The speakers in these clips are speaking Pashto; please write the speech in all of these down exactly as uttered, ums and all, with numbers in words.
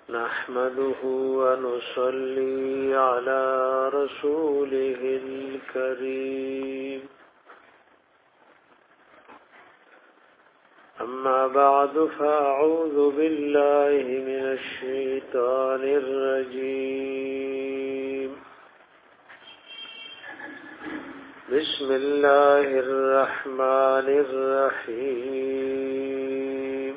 نحمده ونصلي على رسوله الكريم أما بعد فأعوذ بالله من الشيطان الرجيم بسم الله الرحمن الرحيم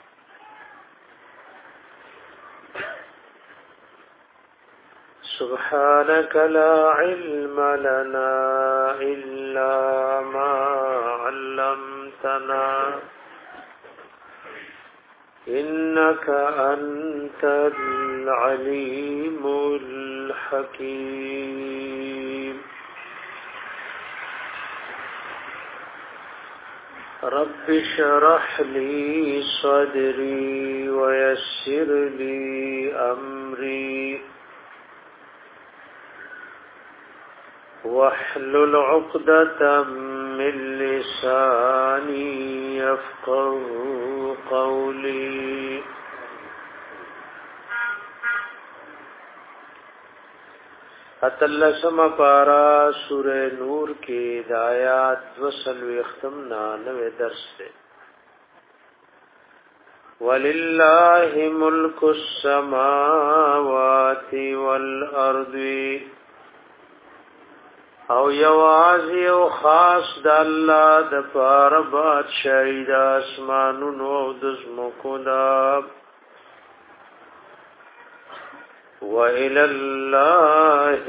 سبحانك لا علم لنا إلا ما علمتنا إنك أنت العليم الحكيم رب اشرح لي صدري ويسر لي أمري واحلل عقدة من لساني يفقهوا قولي اتلسم پارا سورہ نور کی ہدایات وسلو اختمنا نوے درس سے وَلِلَّهِ مُلْكُ السَّمَاوَاتِ وَالْأَرْضِ او یوازی او خاص د الله د پاره بادشاہی د اسمانونو او د زمکو دا وَإِلَى اللَّهِ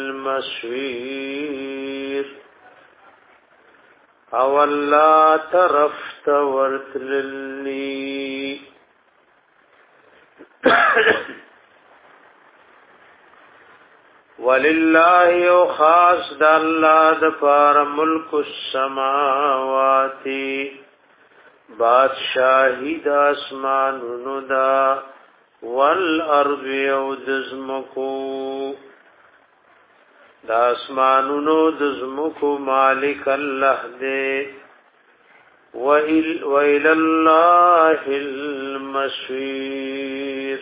الْمَصِيرُ او الله طرف ته ورتللی ولله او خاص د الله د پار ملک السماوات بادشاہی د اسمانونو دا والارض او د زمکو د اسمانونو د زمکو مالک الله دې وإلى الله المصير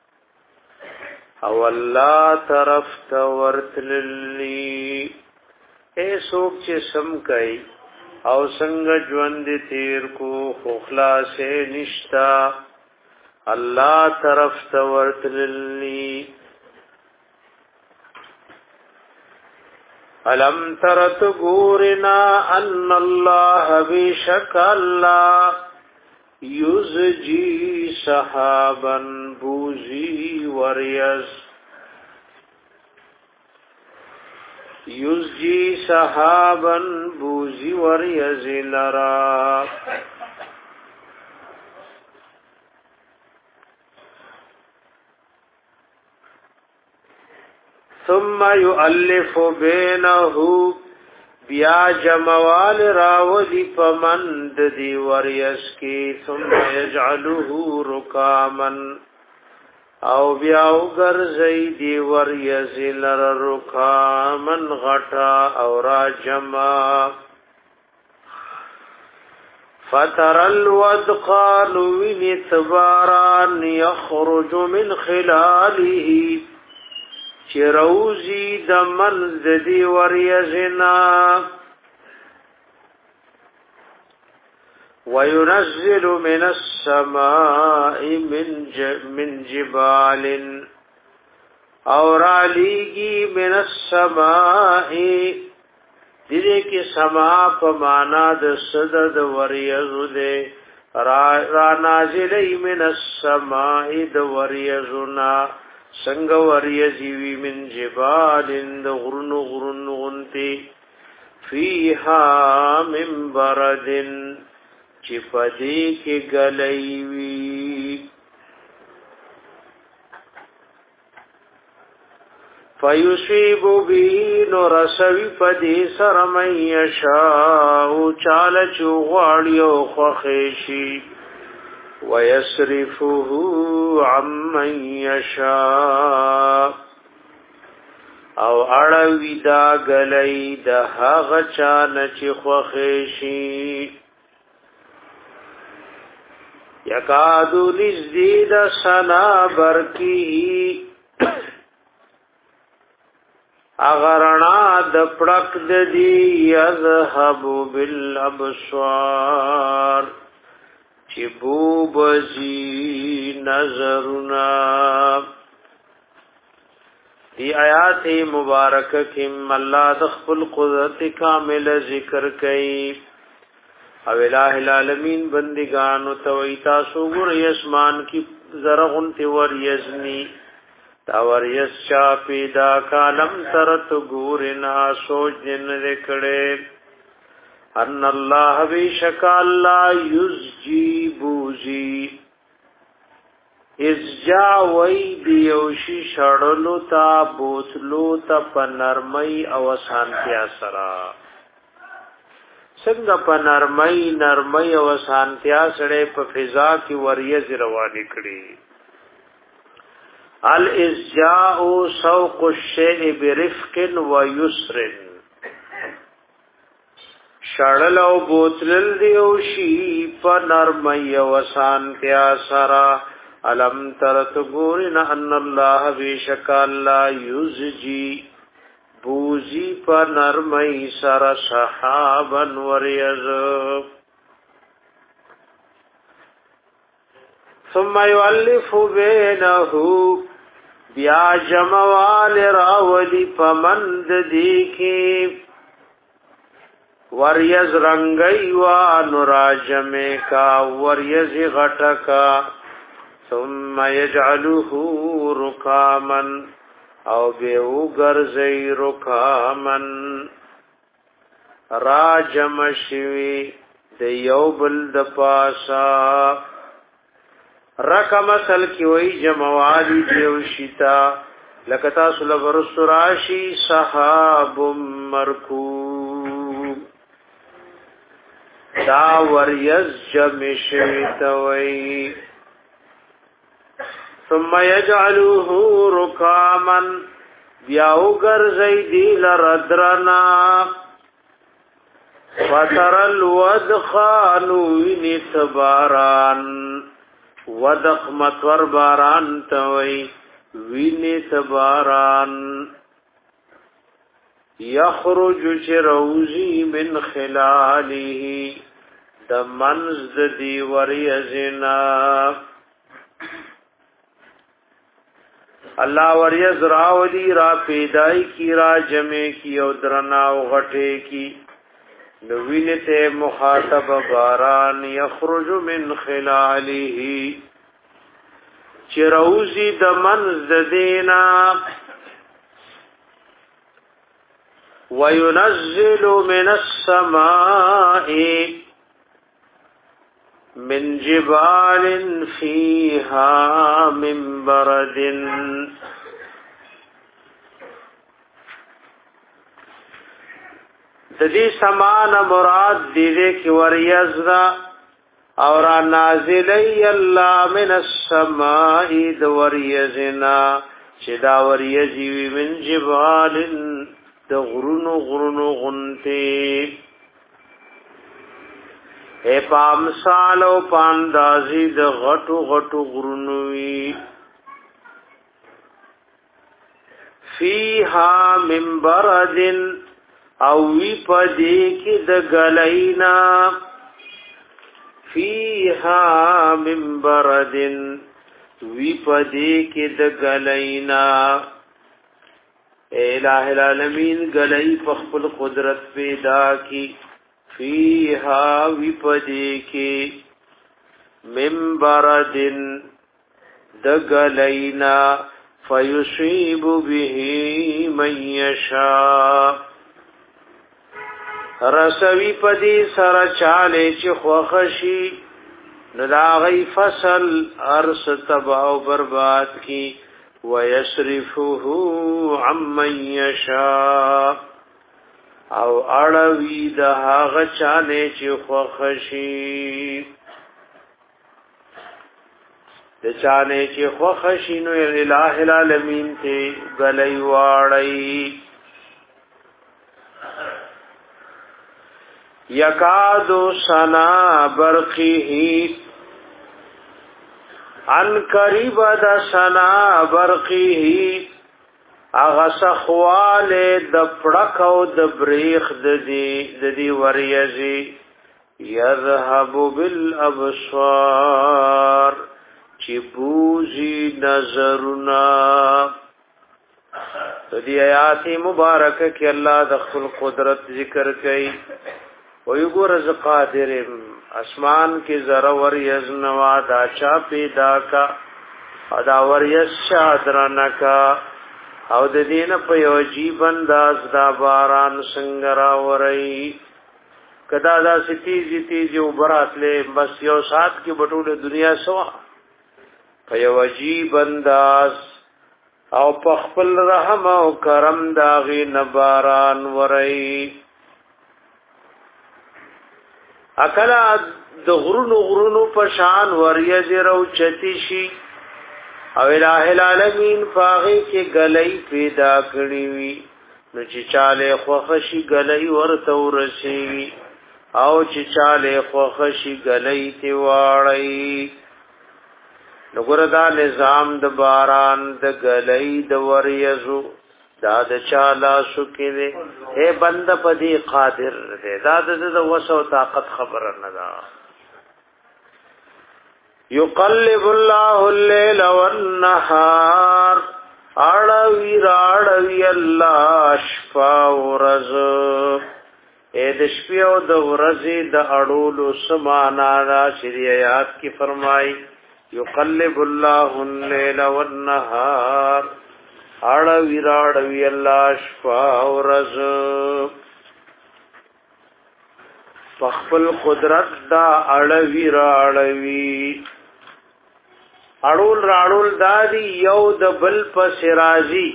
او الله طرف ته ورتللی اے سوک چې سم کوي او څنګه ژوند تیر کو خو خلاصې نشتا الله طرف ته ورتللی الم ترت غورنا ان الله بشک الله یزجی صحابا بوزی وریز یزجی صحابا بوزی وریز لرا ثم یؤلف بینه بیا جموال راودی پمند دی وریس کی ثم یجعله رکامن او بیا وګرځي دی وریس لر رکامن غټا او را جما فتر الودقان ونتباران یخرج من خلاله چروزی د منز دی وریزنا وينزل من السماء من من جبال اور علیگی من السماء دیده کی سما پا مانا د صدد وریزو دے را, را نازلی من السماء د وریزونا سنگ وریزیوی من جبال د غرن غرن غنتی فیها من بردن چپدی کی گلیوی فیصیب بی نرسوی پدی سرمن یشاو چال چوغاڑیو خخیشی ويصرفه عمن يشاء او اړوي دا غلې د هغه چا نه چې خوښي شي یکادو نزدید سنا برکی اغرنا د پړق د دی یذهب بالابصار چې بو بزی نظرنا. دی آیات مبارکه کې الله د خپل قدرت کامل ذکر کوي او الہ العالمین بندگانو توي تاسو ګور یسمان کی زرغن تی ور یزنی تا ور یس چا پیدا کالم ترت ګورنا سوچ جن رکړې ان الله بیشک الله یجیبوزی از جا وی دیوشی شړلو تا بوتلو تا پنرمئی او سانتیا سرا څنګه په نرمۍ نرمۍ او سانتیا سره په فضا کې وریځ روانې کړي. الاسجاء سوق الشيء برفق ويسر شړل او بوتل دیو شی په نرمۍ او سانتیا سره. الم ترت ګورن ان الله بیشک الله یزجی بوزی پا نرمی سر صحابا وریز ثم یؤلف بینه بیا جموال راولی پمند دیکی وریز رنگی وانو راجمے کا وریز غٹکا ثم یجعله رکامن او بیو گرزی رکامن راجم شوی دیو بلد پاسا رکم اصل کی وی جموالی دیو شتا لکتا سلب رسراشی صحاب مرکوب دا وریز جم شوی توی ثم يجعله ركاما بیاو گرزی دیل ردرنا فتر الودخانو نتباران ودخ متور باران توی وینتباران یخرج چروزی من خلاله دمنز دی وریزنا. اللہ وریز راولی را پیدائی کی را جمع کی او درناو غٹے کی نوینت مخاطب باران یخرج من خلاله چروزی دمنز دینا وینزل من السماء من جبال فيها من برد د دې سمان مراد دې کې وریزرا اور نازلی الله من السماء د وریزنا چې دا وریزي من جبال د غرونو غرونو غنته اے پامسال او پاندازی د غټو غټو غرونوی فیها من بردن او وی پدې کې د غلینا فیها من بردن وی پدې کې د غلینا. الہ العالمین غلی په خپل قدرت پیدا کی فیها وی پدې کې من بردن د غلینا فیصيب به من یشاء رسوی پدی سر چاله چې خوخشی نداغی فصل ارس تباہ و برباد کی ویصرفه عمن یشاء او اړوی د هغه چاله چې خوخشی د چاله چې خوخشی نو الہ العالمین ته غلې واړی. یکادو سنا برقه ان قریب د سنا برقه اغه سخوال د پړکو د بریخ د دی د دی وریزي یذهب بالابصار چې بوزي نظرنا. د دې آیات مبارکه کې الله د خپل قدرت ذکر کوي او یو ګور ز قادر اسمان کې ذره وریز نوا دا چا پیدا کا ادا وریز شادرنکا او د دین په یو عجیب انداز دا باران څنګه را وري کدا دا ستی جتی جو براتله بس یو سات کې بټوله دنیا سوا په یو عجیب انداز او په خپل رحم او کرم داغي نباران وري. اکلا د غرونو غرونو په شان وریځ رو چتی شي او الٰه العالمین فاغی کې غلې پیدا کړی وي نو چې چاله خوخشي غلې ورته ورشي او چې چاله خوخشي غلې تی واړی. نو ګوردا نظام د باران د غلې د وریځو دا د چالا شکې اے بند پدی قادر دے دا د وسو طاقت خبر نه دا. یقلب الله الليل والنهار اړوي راړوي الله شپه ورځ اے د شپې او د ورځې د اړولو سمانا را شریعت کی فرمای یقلب الله الليل والنهار اړوي راړوي الله شپه ورځ خپل قدرت دا اړوي راړوي اړول راړول دادی یو د بل پس راضی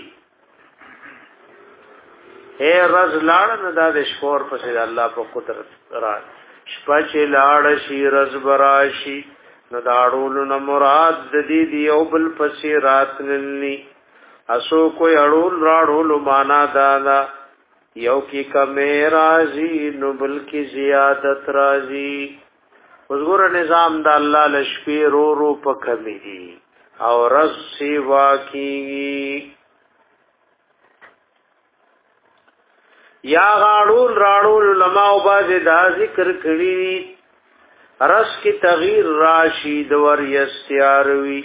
اے رز لاړ نه د شپور پس الله په قدرت را شپه چې لاړ شي رز براشي نو دا اړول نو مراد د دې دی یو بل پس راتللی اسو کوئی اړول راړول معنا دادا یو کی کمی رازی نو بلکی زیادت رازی. حضور نظام دا اللہ لشپی رو رو پا کمی دی او رز سیوا کی یا غاڑول راڑول علماء باز دا ذکر کری رز کی تغییر راشی دور یستیاروی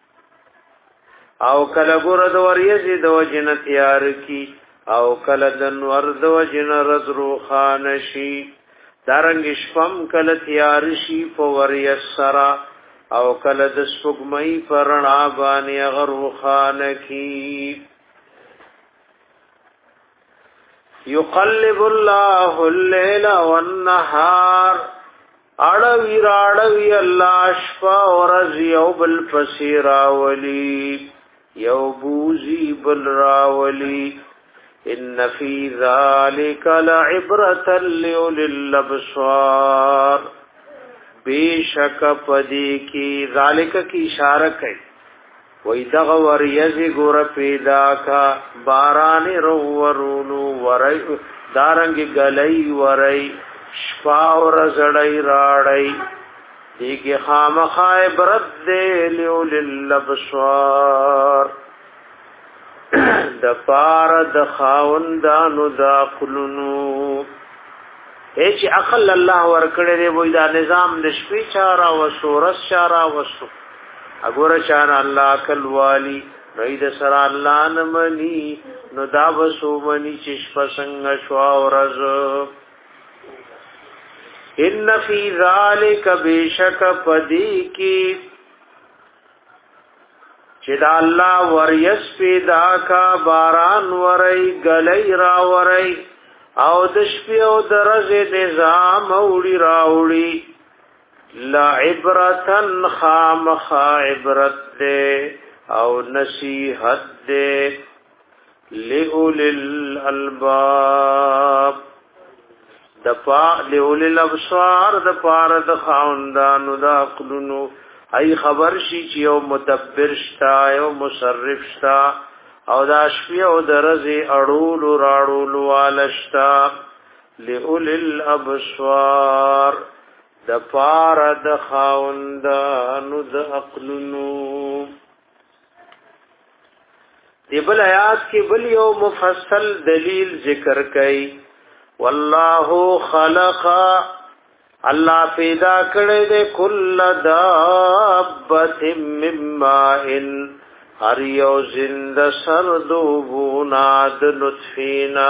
او کلگور دور یزی دو جنت یار کی او کله د نور د وجن رز روخان شي دارنګ شپم کله تیار شي په وري سرا او کله د سپګمۍ پرنا باندې غروخان کی. یقلب الله الليل والنهار اړوي راړوي الله شپه ورځ یو بل فسیرا ولی یو بوزي بل راولی. ان فی ذلک لعبرة لأولی الابصار بیشک پدی کی ذالک کی اشارہ کئی وی دغور یزی گور پیدا کا باران رو ورونو وری دارنگ گلی وری شپاور زڑی راڑی دیکی خام خائے برد دے لأولی الابصار د پار د خاوندانو دا قلونو هیڅ عقل الله ورکړي دی وای دا نظام د شپې چارا و سورس چارا وسو اګور چارا الله عقل والی رید سر الله نمنی نو دا وسو منی چې شپه څنګه شو ورځ. ان فی ذلک بیشک پدی کی چې دا الله وریس پیدا کا باران ورای غلی را ورای او د شپې او د ورځې نظام اوړي راوړي لا عبرتن خامخ عبرت دے او نصیحت دے لئول الالباب دپا لئول الابصار دپار د خاوندانو د عقلونو ای خبر شي چې یو مدبر شتا یو مصرف شتا او دا شپې او درځي اړول راړول والشتا لئول الابصار د پار د خاوندانو د عقلونو. دی بل آیات کې بل یو مفصل دلیل ذکر کړي. والله خلق الله پیدا کړی د کل دابه مم ماء هر یو زند سردوبونا د نطفینا.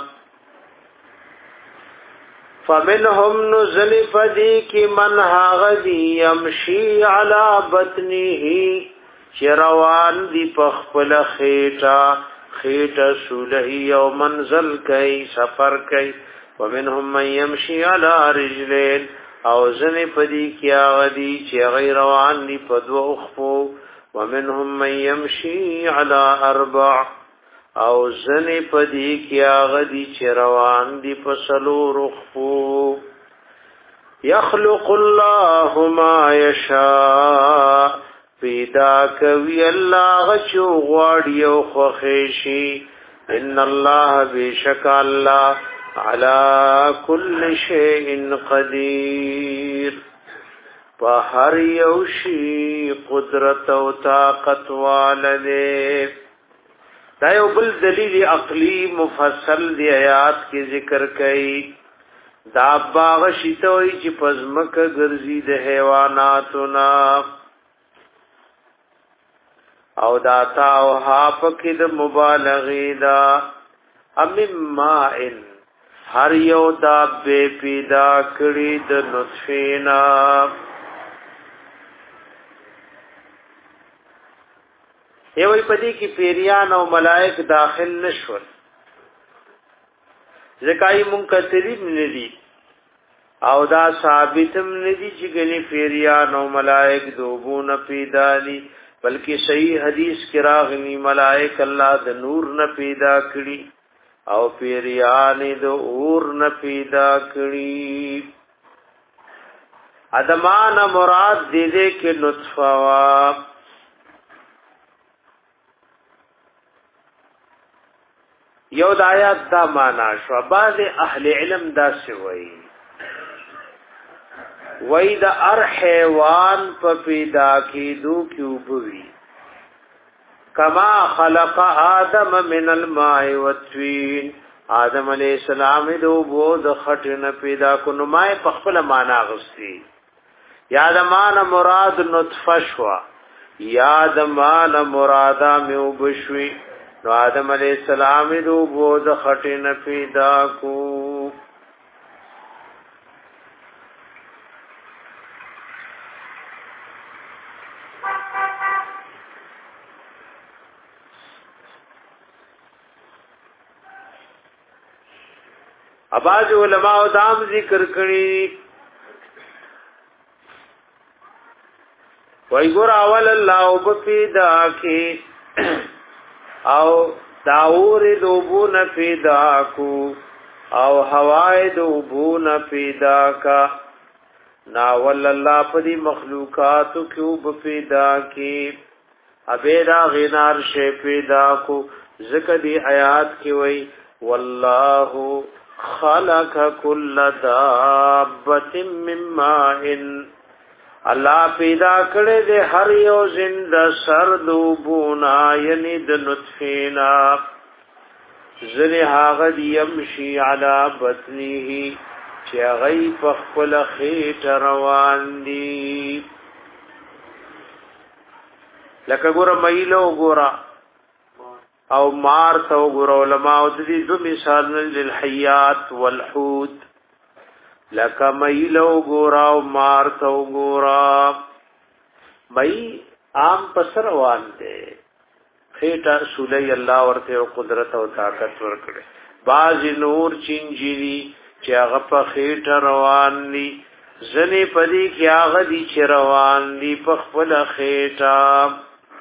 فمنهم نزل فدی کی من هاغدی یمشی علی بطنه چروان دی پخپل خیٹا خیٹا سولہی او منزل کئی سفر کئی. ومنهم من یمشی علی رجلین او زن پدی کیا غدی چی غیروان دی پدو اخفو. ومنهم من یمشی علی اربع او زن پدی کیا غدی چی روان دی پسلو رخفو. یخلق اللہ ما یشاء پیدا کوي الله غچو غواړي او خوښي. ان الله بشک الله على كل شيء قدير په هر یو شی قدرت او طاقت والده. دا یو بل دلیل عقلی مفصل دی آیات کې ذکر کړي. دا باغ شتوي چې پزمک ګرځي د حیواناتو نا او داتا او ها پکې د مبالغه دا امما ان هر یو دا به پیدا کړی د نطفینا. یوې پدې کې پیریان او ملائک داخل نشول زکای منکسرین ندی او دا ثابتم ندی چې ګنې پیریان او ملائک دوبونه پیدا دي بلکہ صحیح حدیث کی راغلی ملائک اللہ د نور نہ پیدا کړي او پیریان د اور نہ پیدا کړي. ادمان مراد دې دې کې نطفه وا. یو د آیات دا معنا شو. بعض اهل علم دا سوي وای د ار حیوان په پیدا کېدو کې وبوي کما خلق آدم من الماء والطين. آدم علیہ السلام د وبو د خټنه پیدا کو نو مای په خپل معنا غستی. یاد مان مراد نطفه شوا یاد مان مرادا مې وبشوي نو آدم علیہ السلام د وبو د خټنه پیدا کو. اباظ علماء دام ذکر کړي وای ګور اول الله وبفیدا کی او داور دوبون پیدا کو او هوای دوبون پیدا کا. ناول الله پدی مخلوقات کو وبفیدا کی ابیدا غنار شی پیدا کو. ذکر دی آیات کی وای والله خلق كل دابة من ماء الله پیدا کړی د هر یو زنده سردوبونا یعنی د نطفینا. زنی هاغه یمشي علی بطنه چې غی په خپل خېټه روان دي. لکه ګوره مایلو ګوره او مار تو ګور علماء او دې دو مثال للحیات والحوت لکه مایلو ګور او مار تو ګور مای عام پسر روان دي خېټه سولې الله ورته قدرت او طاقت ورکړي. باز نور چینجری چې هغه په خېټه روان دي زنی پدی کې هغه دي چې روان دي په خپل خېټه.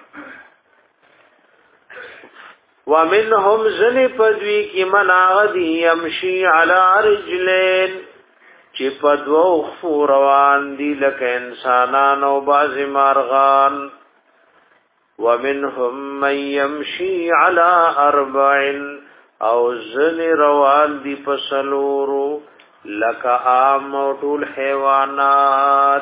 ومنهم زنی پدوی کی من آغدی یمشی علی رجلین چی پدو اخفو روان دی لک انسانان و باز مارغان. ومنهم من یمشی علی اربعن او زنی روان دی پسلورو لك عام او ټول حیوانات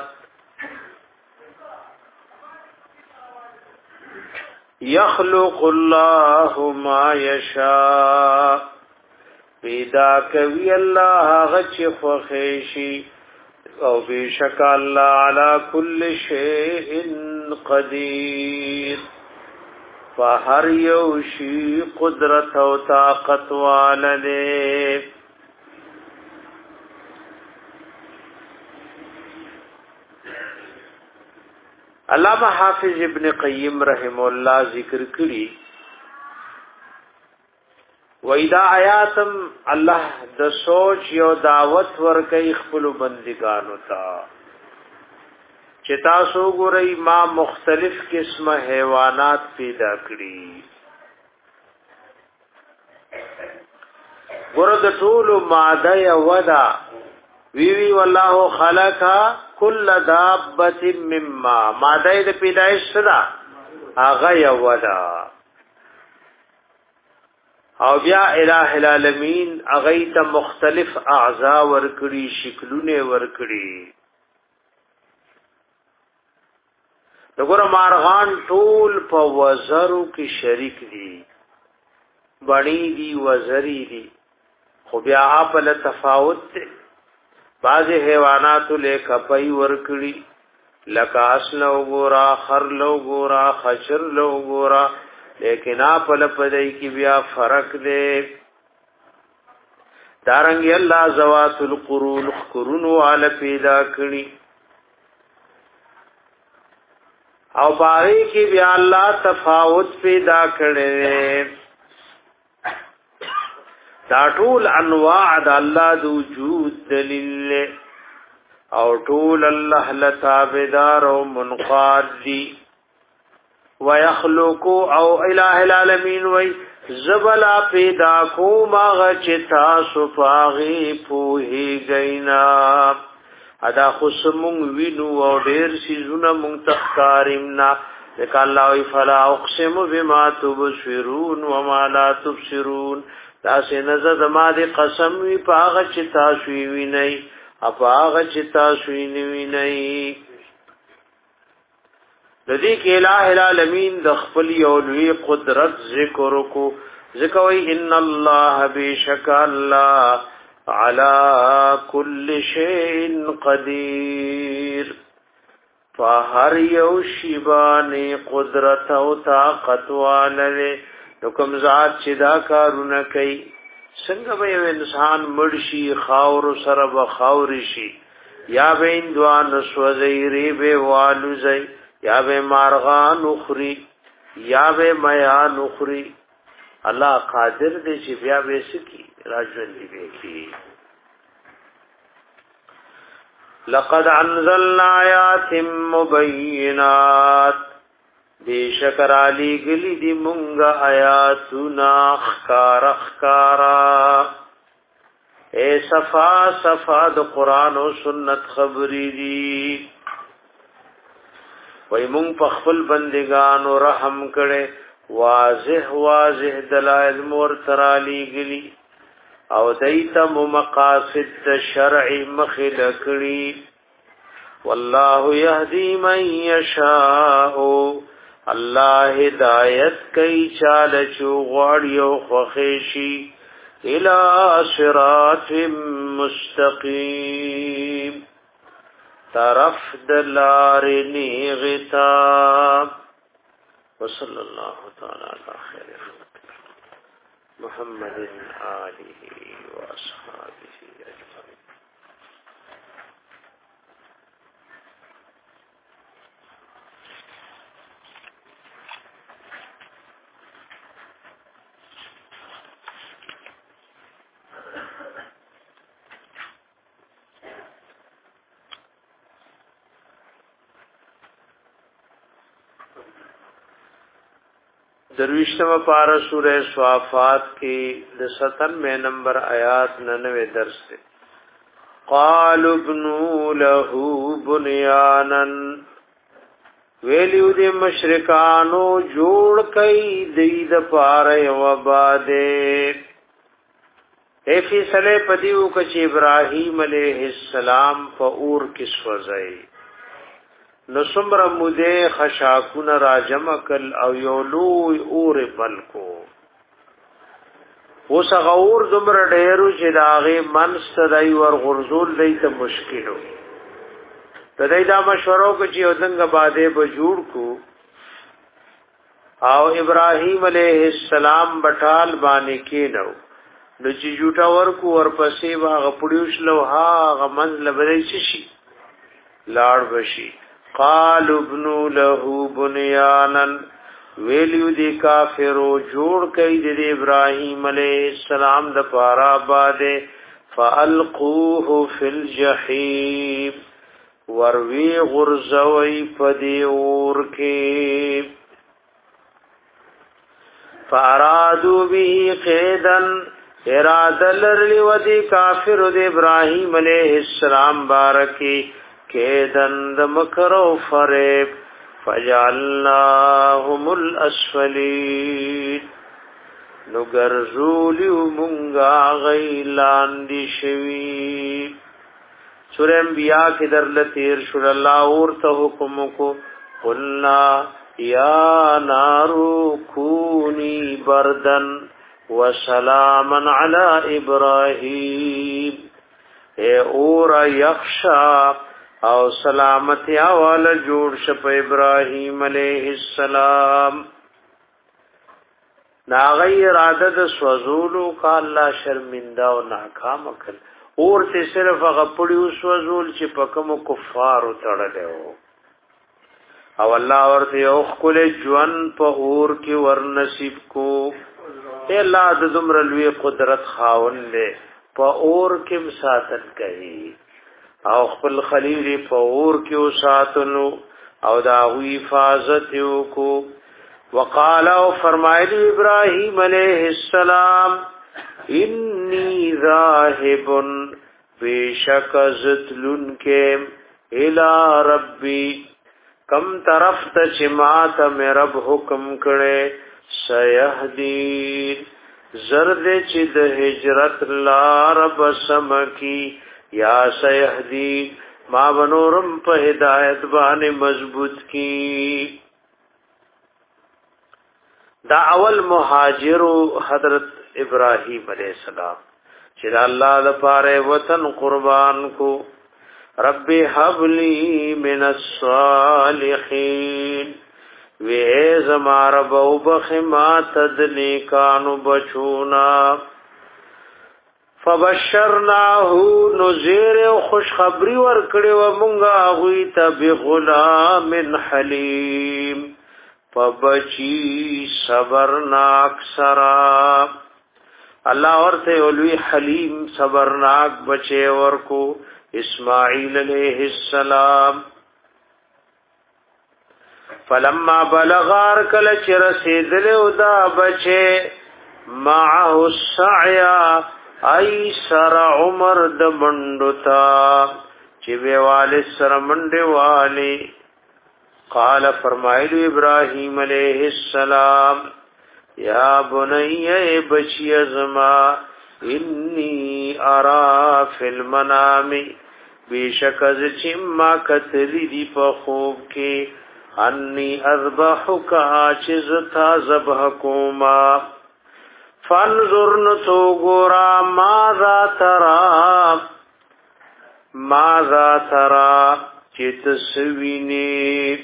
یخلق الله ما یشاء پیدا کوي الله غچ خوخیشی او بیشک الله علی کل شیء قدیر فهر یو شی قدرت او طاقت والده علامہ حافظ ابن قیم رحم الله ذکر کړي وېدا آیاتم الله د سوچ یو دعوت ورکړي خپل بندګانو ته چې تاسو ګورئ ما مختلف قسمه حیوانات پیدا کړي ګور د ټول ماده ودا وی وی والله خلق کل دابه مما ماده د پیدایش صدا هغه یودا او بیا الہ العالمین هغه ته مختلف اعضاء ورکړي شکلونه ورکړي دغه مارغان ټول په وزرو کې شریک دي بڼي دي وزري دي خو بیا په ل تفاوت دي بعض حیوانات له کپي ورکړي لکه اصل وګورا خر لو ګورا خچر لو ګورا لیکن په ل پدای کې بیا فرق دی دارنګ الله زوات القرون قرون وال پیدا کړي او باغی کی بیا الله تفاوت پیدا کړي دا ټول انواع د الله د وجود دلیل او ټول الله لتابدار او منقاد دي ويخلق او الہ العالمین وای زبلا پیدا کو ما غچتا صفاغي پوهی گینا ادا خصمون وینو او ډیر سيزونه منتخکاریمنا لک الله وی فلا اقسم بما تبصرون وما لا تبصرون دا سينزه زما دي قسم وی پاغه چې تاسو وینئ اپاغه چې تاسو وینئ د دې کې الہ العالمین د خپل یو لوی قدرت ذکر کو ذکر وی ان الله بشک الله على كل شيء قدير فهر یو شیبانی قدرت او طاقت والے نو کوم ذات چې دا کارونه کوي څنګه به یو انسان مرشي خاور سره به خاور شي یا به اندوان سوزيري به والوزي یا به مارغان اخري یا به میان اخري الله قادر دی چې بیا به سکی راجل دی کی لقد انزلنا آیات مبینات بیشکر علی گلی دی منگا آیاتنا خکار خکارا اے صفا صفا د قرآن و سنت خبری دی وی منگ پخفل بندگان و رحم کرے واضح واضح دلائل مورترالی گلی او دیتا مقاصد د شرع مخلقلی والله یهدی من یشاء الله هدایت کئی چال چو غاڑیو خوخیشی الى صراط مستقیم طرف دلار نیغتا وصلی اللہ تعالی علی خیر محمد آلہ و اصحابہ اجمعین. درویشتم پارا سورہ صافات کی ستنوے نمبر آیات ننوے درس سے قالوا ابنوا له بنيانا ویلیو دی مشرکانو جوړ کئ دی د پاره و باده اے فیصله پدیو کچ ابراهیم علیہ السلام په اور کې سوځي نو سمره موده خشاکون راجم کل او یولو اور بلکو اوس غور دمر ډیرو چې داغه منست دای ور غرزول دیت مشکلو تدای دا مشورو کو چې ودنګ باندې به جوړ کو او ابراهیم علیہ السلام بټال باندې کېنو نو چې جوټا ورکو ورپسې واغ پړیوش لو ها غمن لبرې شي لاړ بشي قال ابن له بنيانا ویلیو دی کافرو جوړ کئ د ابراهیم علیہ السلام د پارا باندې فالقوه فی الجحیم وروی غرزوی پدی اور کې فارادو به قیدن اراده لرلی و دی کافر د ابراهیم علیہ السلام بارکی قیدن د مکر او فریب فجعلناهم الاسفلین نو ګرځولیو مونږه غیلان دی شوی سورہ انبیاء کې درل تیر شو الله اور ته حکم کو قلنا یا نارو کونی بردن وسلاما علی ابراہیم اے اور یخشا او سلامتی والا جوړ شپ ابراهیم علیہ السلام نا غیر عدد سوزولو کا الله شرمنده او ناکام کړ اور ته صرف غپړیو سوزول چې پکمو کفارو تړلو او الله ورته یو خپل ژوند په اور کې ور نصیب کو اے الله د زمر لوی قدرت خاون له په اور کې مساتن کوي او خپل خلیل په اور کې وساتلو او دا وی حفاظت کو وقال او فرمایلی ابراهیم علیہ السلام انی ذاهب بیشک زتلن کے الى ربی کم طرف ته چې ما ته مې رب حکم کړي سيهدين زرد چې د هجرت لار بسم کی یا سيهدين ما بنورم په هدایت باندې مضبوط کی دا اول مهاجر حضرت ابراهیم علیہ السلام چې الله لپاره وطن قربان کو رب هب لي من الصالحين وی زما رب او بخما تدنی کانو بچونا فبشرناه نذیر او خوش خبری ور کړي و مونږه غوي ته بغلام حلیم فبچی صبرناک سرا الله ورته ولوی حلیم صبرناک بچي ورکو اسماعیل علیہ السلام فلما بلغار کل چر رسیدل او دا بچه معه السعیا ای سر عمر د منډتا چې ویواله سر منډه والی قال فرمایلی ابراهیم علیہ السلام یا بنی بچی ازما انی ارا فی المنام بیشک از چما کتلی دی په خوب کې انی اذبحک عاجز تا ذبح کوما فانظر نتو گورا ماذا ترى ماذا ترى چت سوینی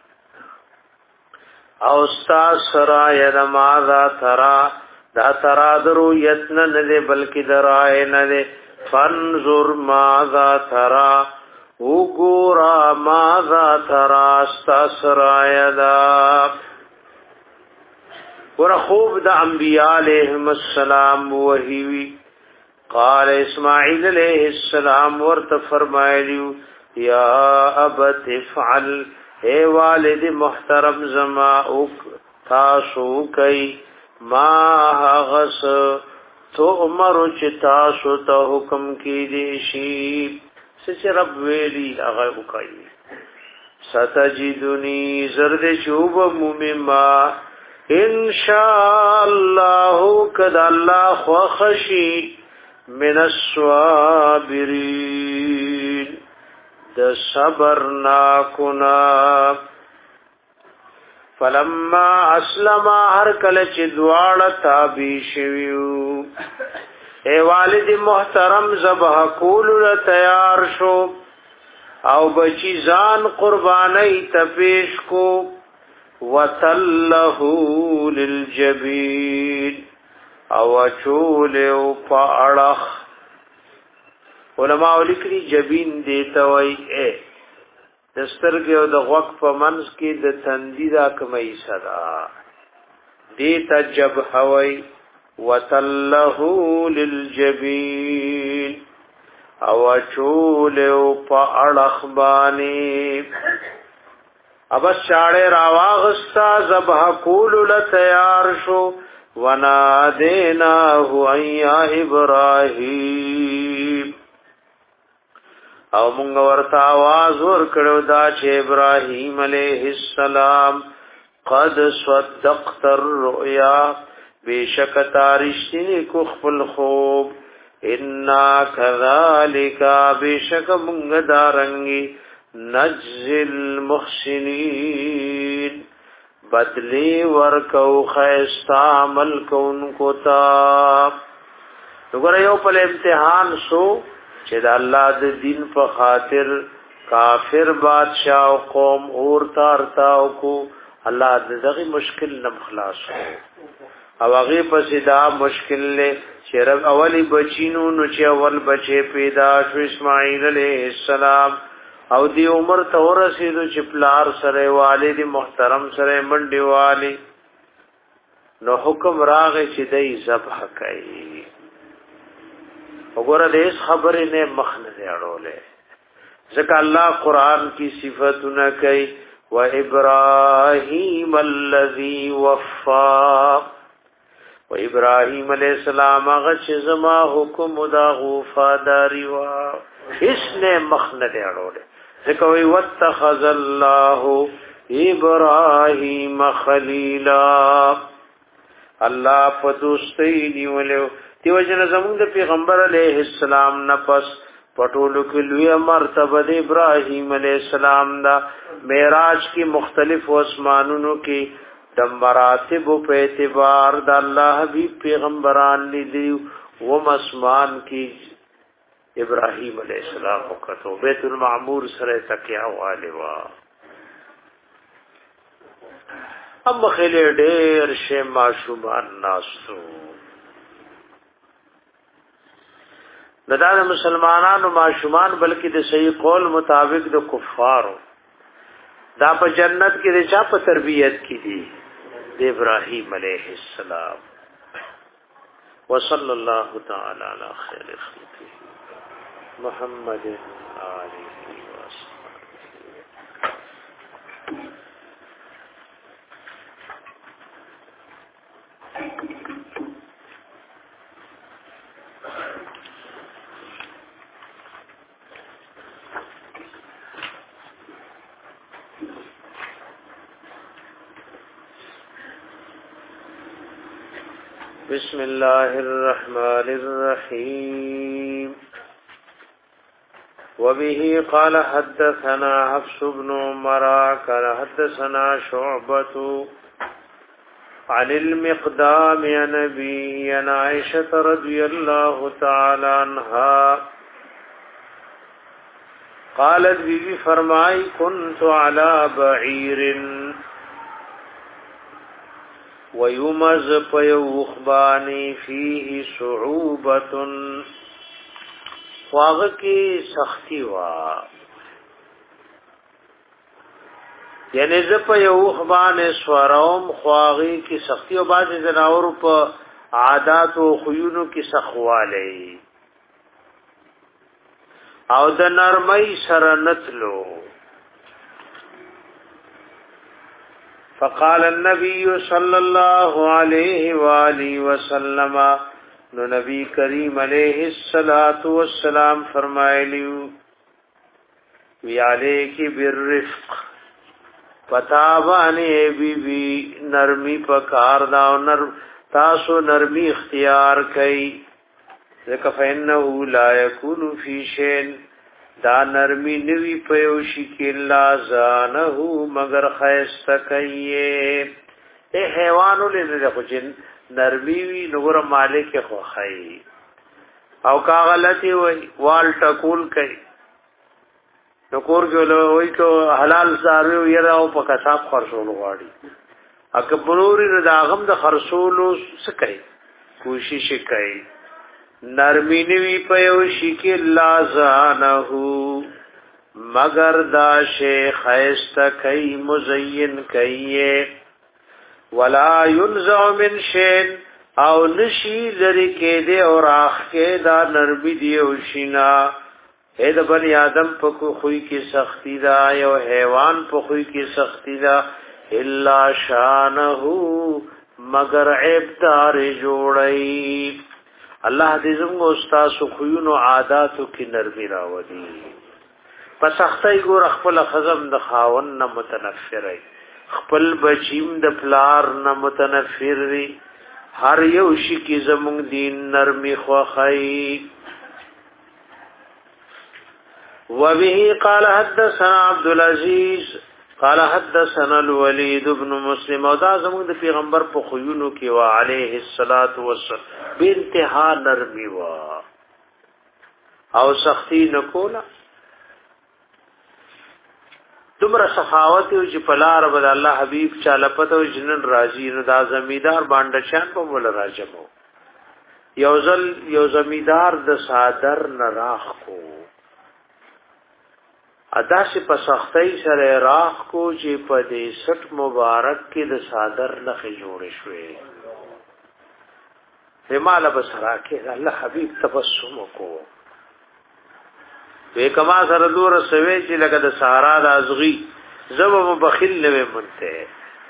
او ستا سرا ید ماذا ترى دا ترا درو یتن نده بلکی درائے نده فانظر ماذا ترى وګورا ماذا ترى استسرایدا ور خوب د انبیاء علیهم السلام وحی قال اسماعیل علیہ السلام ورته فرمایلیو یا ابت افعل اے والد محترم زما او تاسو کوي ما غس تو عمر چې تاسو ته حکم کی دی شی سچ رب ویلی هغه وکای ستجدنی زرد شوب مما ان شاء الله کد الله خو خشی من الصابرین د صبرنا کنا فلما اسلم هر کله چې دواړه تابع شویو اے والد محترم ذبح کول تیار شو او بچی ځان قربانی تپیش کو وتله للجبین او چول او پاړخ علماء لیکلي جبین دیتا وای اے دسترګ او د غوږ په منځ کې د تندیدا کمای صدا دیتا جب هوای وتله للجبین او چول او پاړخ باندې اب شاړه راواغستا ذبح کول ل تیار شو ونادیناه یا ابراهیم او مونږ ورته आवाज ورکړو دا چې ابراهیم علیه السلام قد صدقت الرؤيا بیشک تارشتنی کو خپل خوب انا كذلك بیشک مونږ دارنګي نجزل المحسنین بدلی ورکو خیستا عمل کونکو تا وګوره یو په امتحان شو چې د الله د دین په خاطر کافر بادشاہ او قوم اور تارتاو کو الله دغه مشکل نم خلاص او هغه پسې دا مشکل له چې رب اولی بچینو نو چې اول بچي پیدا شو اسماعیل علیه السلام او دی عمر ته ورسېدو چې پلار سره والد محترم سره منډي والی نو حکم راغی چې دای ذبح کوي وګوره دې خبرې نه مخنه اړولې ځکه الله قران کی صفاتونه کوي و ابراهیم الذی وفا و ابراهیم علیہ السلام هغه چې زما حکم دا غوفاداری وا هیڅ نه مخنه اړولې ځکه وی واتخذ الله ابراهیم خلیلا الله په دوستۍ نیولو دیو جن زمون د پیغمبر علیه السلام نه پس پټولو کې لوی مرتبه د ابراهیم علیه السلام دا معراج کی مختلف اسمانونو کې د مراتب په اعتبار د الله حبیب پیغمبران لیدي و مسمان کی ابراهیم علیہ السلام وکړو بیت المعمور سره تکیا والوا ام خله ډېر شه ماشومان ناسو دا د مسلمانانو ماشومان بلکې د صحیح قول مطابق د کفارو دا په جنت کې د چا په تربیت کې دي د ابراهیم علیہ السلام وصلی الله تعالی علی خیر خلقه محمد آله بسم الله الرحمن الرحيم وبه قال حدثنا حفص بن عمر قال حدثنا شعبة عن المقدام عن أبي عن عائشة رضي الله تعالى عنها قالت بي فرمائی كنت على بعير ويمز فيوخباني فيه صعوبة واغه کی سختی وا یعنی ز په یو خبانه سوروم خواغي کی سختی او باز زناور په عادات او خيونو کی سخواله او د نرمۍ سره نتلو فقال النبي صلى الله عليه واله وسلم نو نبی کریم علیہ الصلات والسلام فرمایلیو وی علیکی بالرفق پتابانی بی بی نرمی پکار دا نر تاسو نرمی اختیار کئ ذکا فإنه لا يكون في شيء دا نرمی نوی پیوشی کی اللہ زانہو مگر خیستا کئیے اے حیوانو لینے خو جن نرمی وی نور مالک خو خی او کا غلطی وی وال ٹکول کئی نکور کیولو وی تو حلال سارویو یراو پا کساب خرسولو غاڑی اکا بنوری رداغم دا خرسولو سکئی کوشش کئی نرمی نوی پیوشی کی اللہ زانہو مگر دا شیخ خیستا کئی مزین کئیے ولا ينزع من شيء او نشی لری کې دے اور اخ کې دا نرمی دی او شینا اے د بنی آدم په خوې کې سختی دا یو حیوان په خوې کې سختی دا الا شانه مگر عیب دار جوړی الله دې زموږ استاد خوینو عادتو کې نرمی راوړي په سختۍ ګور خپل خزم د خاون نه متنفرای خپل بچیم د پلار نه متنفر وی هر یو شي کی زمون دین نرمی خوخی وبه قال حدثنا عبد العزيز قال حدثنا الوليد بن مسلم او دا زمون د پیغمبر په خوینو کې وا عليه الصلاه والسلام بانتها نرمی وا او سختی نکولا تمرا سخاوت او چې پلار بد الله حبيب چاله پته جنن راضي نو دا زمیدار باندې شان په ول راجمو یوزل یو زمیدار د صادر نراخ کو ادا سے په سختۍ سره راخ کو چې په دې سټ مبارک کې د صادر نخ جوړ شوې هماله بسرا کې الله حبيب تبسم کو وی کما سره دور سوي چې لکه د سارا د ازغي زبم بخیل نه مونته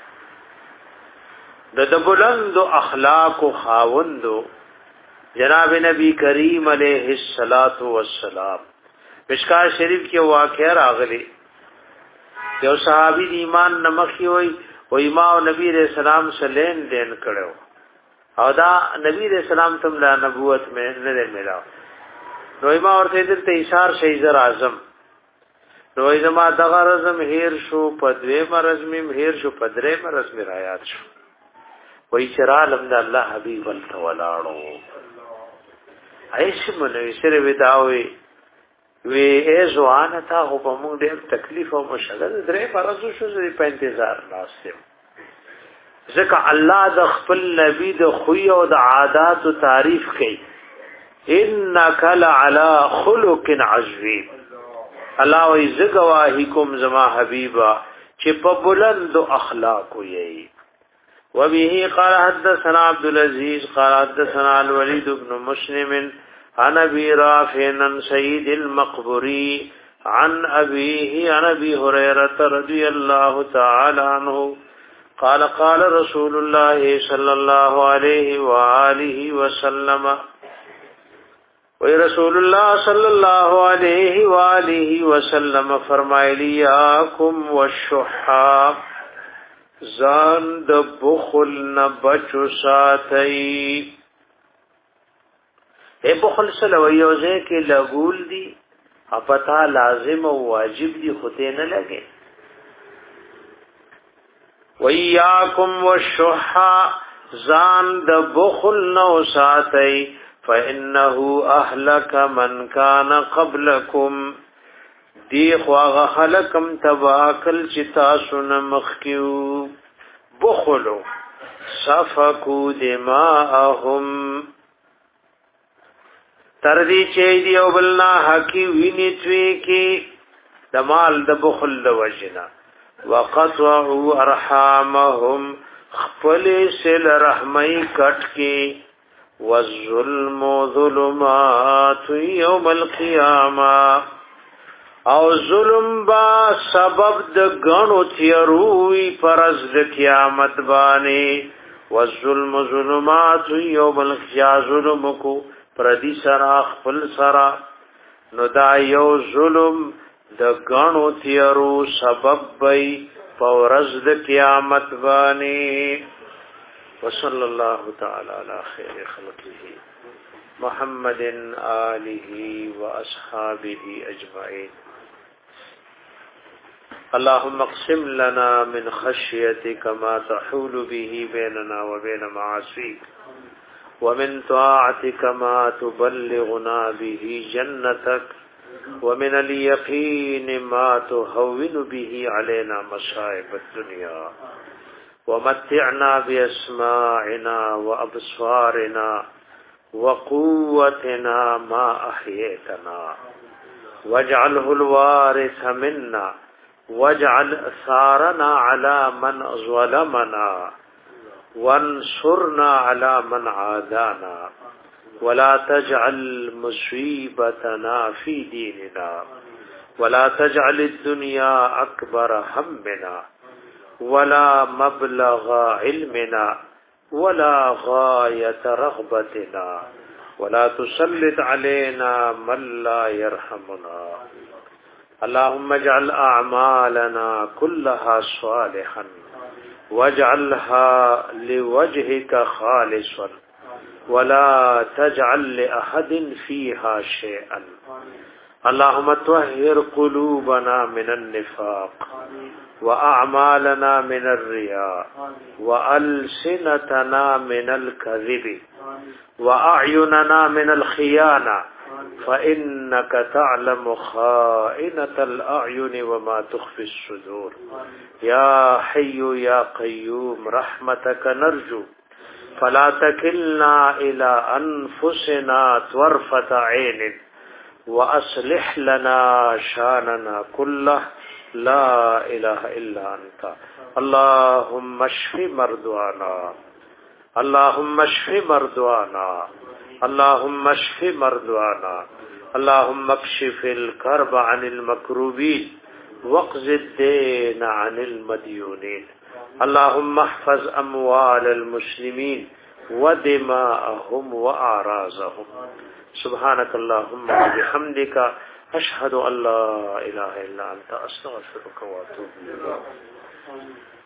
د د بلند اخلاق او خاوند جناب نبی کریم علیه الصلاۃ والسلام مشکار شریف کې واقعہ راغلی یو صحابي د ایمان نمخي وي او ایما او نبی رسول سلام سلام دین کړو او دا نبی رسول سلام تم لا نبوت میں نه ملاو نویما ورته دلته اشار شیزر اعظم نویما دغه رزم هیر شو پدوی مرزم هیر شو پدری مرزم رایات شو وای چرالم د الله حبیب التولاړو ایش منوی سره وداوی وی ایزوان تا خو په موږ ډېر تکلیف او مشکل درې پرځو شو زې په انتظار ناشته ځکه الله د خپل نبی د خو او د عادت او تعریف کوي انک لعلى خلق عظیم الله وی زګواهیکم زما حبیبا چې په بلند اخلاق یې وبه قال حدثنا عبد العزيز قال حدثنا الوليد بن مسلم عن ابي رافع عن سيد المقبري عن ابيه عن ابي هريره رضي الله تعالى عنه قال قال رسول الله صلى الله عليه واله وسلم وی رسول الله صلی الله علیه و آله وسلم فرمایلی یاکم والشحا زان د بخل نه بچو ساتي اے بخل سره ویوځه کې لګول دي اپتا لازم او واجب دي خته نه لګي ویاکم والشحا زان د بخل نه ساتي فإنه أهلك من كان قبلكم دی خواغ خلقم تباکل چتا سن مخکیو بخلو صفکو دماءهم تردی چی دیو بلنا حقی وینی توی کی دمال د بخل د وجنا وقطعوا ارحامهم خپل سل رحمی کټ کی والظلم ظلمات یوم القیامه او ظلم با سبب د غنو تیروي پرز د قیامت باندې والظلم ظلمات یوم القیامه ظلم کو پردی سرا خپل سرا نو دا یو ظلم د غنو تیرو سبب وي پرز د قیامت باندې وصلی الله تعالی علی خیر خلقه محمد آله وأصحابه أجمعين. اللهم اقسم لنا من خشيتك ما تحول به بيننا وبين معاصيك، ومن طاعتك ما تبلغنا به جنتك، ومن اليقين ما تهون به علينا مصائب الدنيا، ومتعنا بأسماعنا وأبصارنا وقوتنا ما أحييتنا، واجعله الوارث منا، واجعل ثارنا على من ظلمنا، وانصرنا على من عادانا، ولا تجعل مصيبتنا في ديننا، ولا تجعل الدنيا أكبر همنا، ولا مبلغ علمنا، ولا غاية رغبتنا، ولا تسلط علينا من لا يرحمنا. اللهم اجعل أعمالنا كلها صالحا، واجعلها لوجهك خالصا، ولا تجعل لأحد فيها شيئا. اللهم طهر قلوبنا من النفاق، وأعمالنا من الرياء، وألسنتنا من الكذب، وأعيننا من الخيانة، فإنك تعلم خائنة الأعين وما تخفي الصدور. يا حي يا قيوم رحمتك نرجو، فلا تكلنا إلى أنفسنا طرفة عين، وأصلح لنا شاننا كله، لا إله إلا أنت. اللهم اشف مرضانا، اللهم اشف مرضانا، اللهم اشف مرضانا، اللهم اكشف الكرب عن المكروبين، واقض الدين عن المديونين. اللهم احفظ أموال المسلمين ودماءهم وأعراضهم. سبحانك اللهم وبحمدك أشهد أن لا إله إلا أنت أستغفرك وأتوب إليك.